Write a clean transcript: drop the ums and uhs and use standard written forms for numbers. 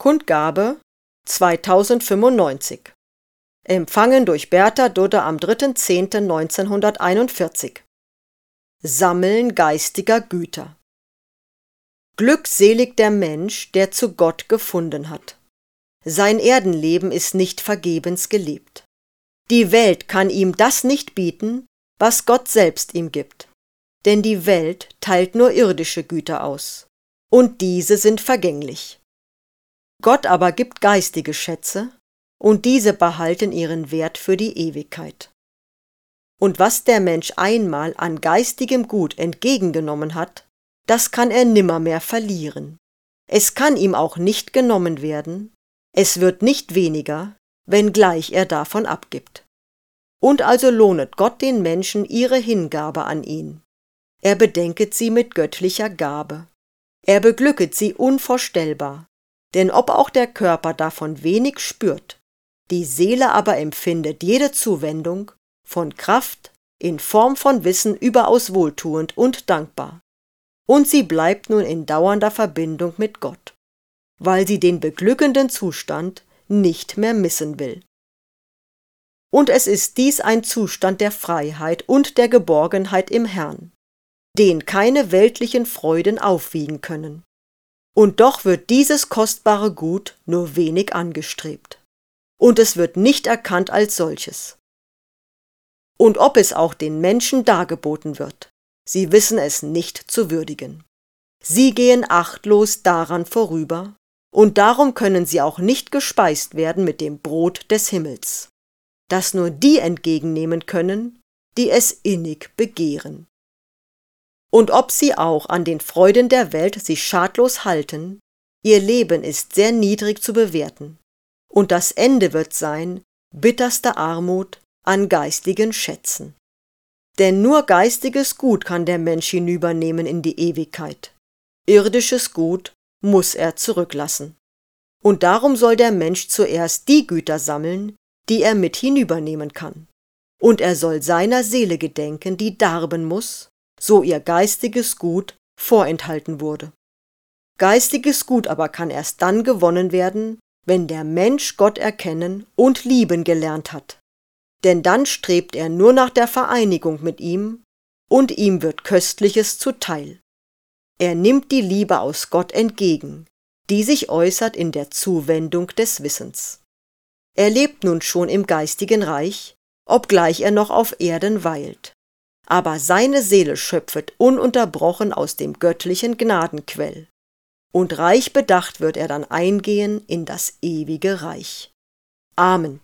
Kundgabe 2095. Empfangen durch Bertha Dudde am 3.10.1941. Sammeln geistiger Güter. Glückselig der Mensch, der zu Gott gefunden hat. Sein Erdenleben ist nicht vergebens gelebt. Die Welt kann ihm das nicht bieten, was Gott selbst ihm gibt. Denn die Welt teilt nur irdische Güter aus, und diese sind vergänglich. Gott aber gibt geistige Schätze, und diese behalten ihren Wert für die Ewigkeit. Und was der Mensch einmal an geistigem Gut entgegengenommen hat, das kann er nimmermehr verlieren. Es kann ihm auch nicht genommen werden, es wird nicht weniger, wenngleich er davon abgibt. Und also lohnet Gott den Menschen ihre Hingabe an ihn. Er bedenket sie mit göttlicher Gabe. Er beglücket sie unvorstellbar, denn ob auch der Körper davon wenig spürt, die Seele aber empfindet jede Zuwendung von Kraft in Form von Wissen überaus wohltuend und dankbar. Und sie bleibt nun in dauernder Verbindung mit Gott, weil sie den beglückenden Zustand nicht mehr missen will. Und es ist dies ein Zustand der Freiheit und der Geborgenheit im Herrn, den keine weltlichen Freuden aufwiegen können. Und doch wird dieses kostbare Gut nur wenig angestrebt. Und es wird nicht erkannt als solches. Und ob es auch den Menschen dargeboten wird, sie wissen es nicht zu würdigen. Sie gehen achtlos daran vorüber, und darum können sie auch nicht gespeist werden mit dem Brot des Himmels, das nur die entgegennehmen können, die es innig begehren. Und ob sie auch an den Freuden der Welt sich schadlos halten, ihr Leben ist sehr niedrig zu bewerten, und das Ende wird sein bitterste Armut an geistigen Schätzen. Denn nur geistiges Gut kann der Mensch hinübernehmen in die Ewigkeit. Irdisches Gut muss er zurücklassen. Und darum soll der Mensch zuerst die Güter sammeln, die er mit hinübernehmen kann. Und er soll seiner Seele gedenken, die darben muss, so ihr geistiges Gut vorenthalten wurde. Geistiges Gut aber kann erst dann gewonnen werden, wenn der Mensch Gott erkennen und lieben gelernt hat. Denn dann strebt er nur nach der Vereinigung mit ihm, und ihm wird Köstliches zuteil. Er nimmt die Liebe aus Gott entgegen, die sich äußert in der Zuwendung des Wissens. Er lebt nun schon im geistigen Reich, obgleich er noch auf Erden weilt. Aber seine Seele schöpfet ununterbrochen aus dem göttlichen Gnadenquell. Und reich bedacht wird er dann eingehen in das ewige Reich. Amen.